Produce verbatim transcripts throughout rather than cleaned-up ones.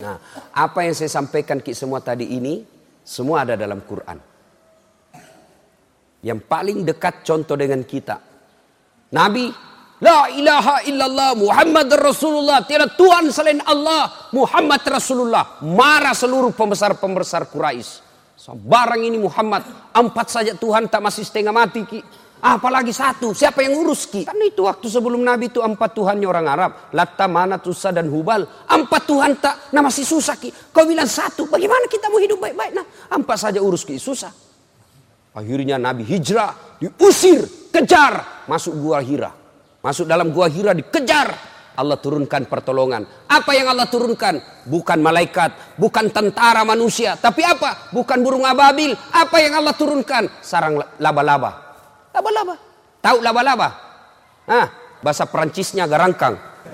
Nah, apa yang saya sampaikan ki semua tadi ini, semua ada dalam Quran. Yang paling dekat contoh dengan kita, Nabi, la ilaha illallah Muhammad Rasulullah, tiada Tuhan selain Allah, Muhammad Rasulullah. Marah seluruh pembesar-pembesar Quraisy. Barang ini Muhammad, empat saja Tuhan tak masih setengah mati ki. Apalagi satu, siapa yang urus ki? Kan itu waktu sebelum Nabi itu empat Tuhannya orang Arab. Latta, Manat, Uzza dan Hubal. Empat Tuhan tak, nah masih susah ki. Kau bilang satu, bagaimana kita mau hidup baik-baik? Nah, empat saja urus ki, susah. Akhirnya Nabi hijrah, diusir, kejar, masuk gua Hira. Masuk dalam gua Hira dikejar. Allah turunkan pertolongan. Apa yang Allah turunkan? Bukan malaikat, bukan tentara manusia. Tapi apa? Bukan burung ababil. Apa yang Allah turunkan? Sarang laba-laba. Laba-laba. Tahu laba-laba? Ah, bahasa Perancisnya garangkang.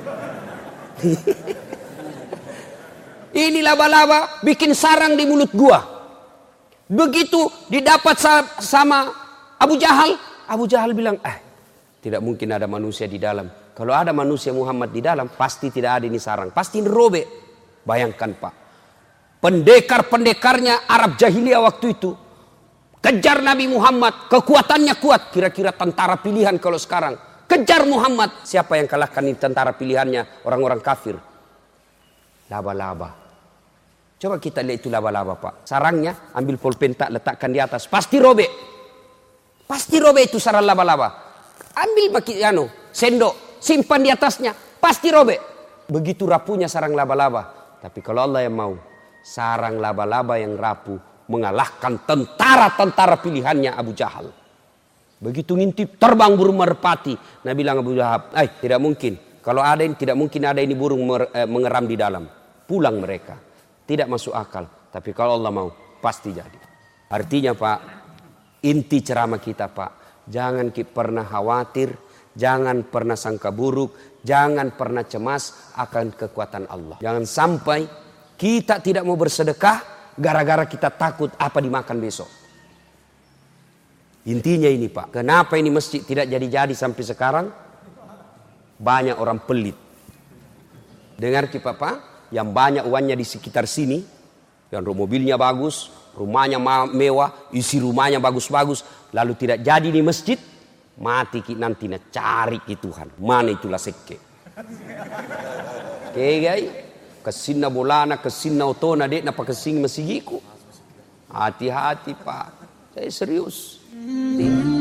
Ini laba-laba bikin sarang di mulut gua. Begitu didapat sama Abu Jahal, Abu Jahal bilang, eh, tidak mungkin ada manusia di dalam. Kalau ada manusia Muhammad di dalam, pasti tidak ada ini sarang. Pasti ini robek. Bayangkan Pak. Pendekar-pendekarnya Arab Jahiliyah waktu itu. Kejar Nabi Muhammad. Kekuatannya kuat. Kira-kira tentara pilihan kalau sekarang. Kejar Muhammad. Siapa yang kalahkan ini tentara pilihannya? Orang-orang kafir. Laba-laba. Coba kita lihat itu laba-laba Pak. Sarangnya ambil pulpen tak letakkan di atas. Pasti robek. Pasti robek itu sarang laba-laba. Ambil baki, anu, sendok. Simpan di atasnya, pasti robek. Begitu rapuhnya sarang laba-laba. Tapi kalau Allah yang mau, sarang laba-laba yang rapuh mengalahkan tentara-tentara pilihannya Abu Jahal. Begitu ngintip terbang burung merpati. Nabi bilang Abu Jahal, eh tidak mungkin. Kalau ada ini tidak mungkin ada ini burung mer, eh, mengeram di dalam. Pulang mereka. Tidak masuk akal. Tapi kalau Allah mau, pasti jadi. Artinya Pak, inti ceramah kita Pak, jangan kita pernah khawatir. Jangan pernah sangka buruk, jangan pernah cemas akan kekuatan Allah. Jangan sampai kita tidak mau bersedekah gara-gara kita takut apa dimakan besok. Intinya ini Pak, kenapa ini masjid tidak jadi-jadi sampai sekarang? Banyak orang pelit. Dengar ki Pak, yang banyak uangnya di sekitar sini, yang mobilnya bagus, rumahnya mewah, isi rumahnya bagus-bagus, lalu tidak jadi di masjid. Mati ki nanti na cari ki Tuhan. Mana itulah sekke. Oke guys. Kesinna bolana, kesinna otona dek napa kesing masigiku. Hati-hati Pak. Saya serius. Tidak.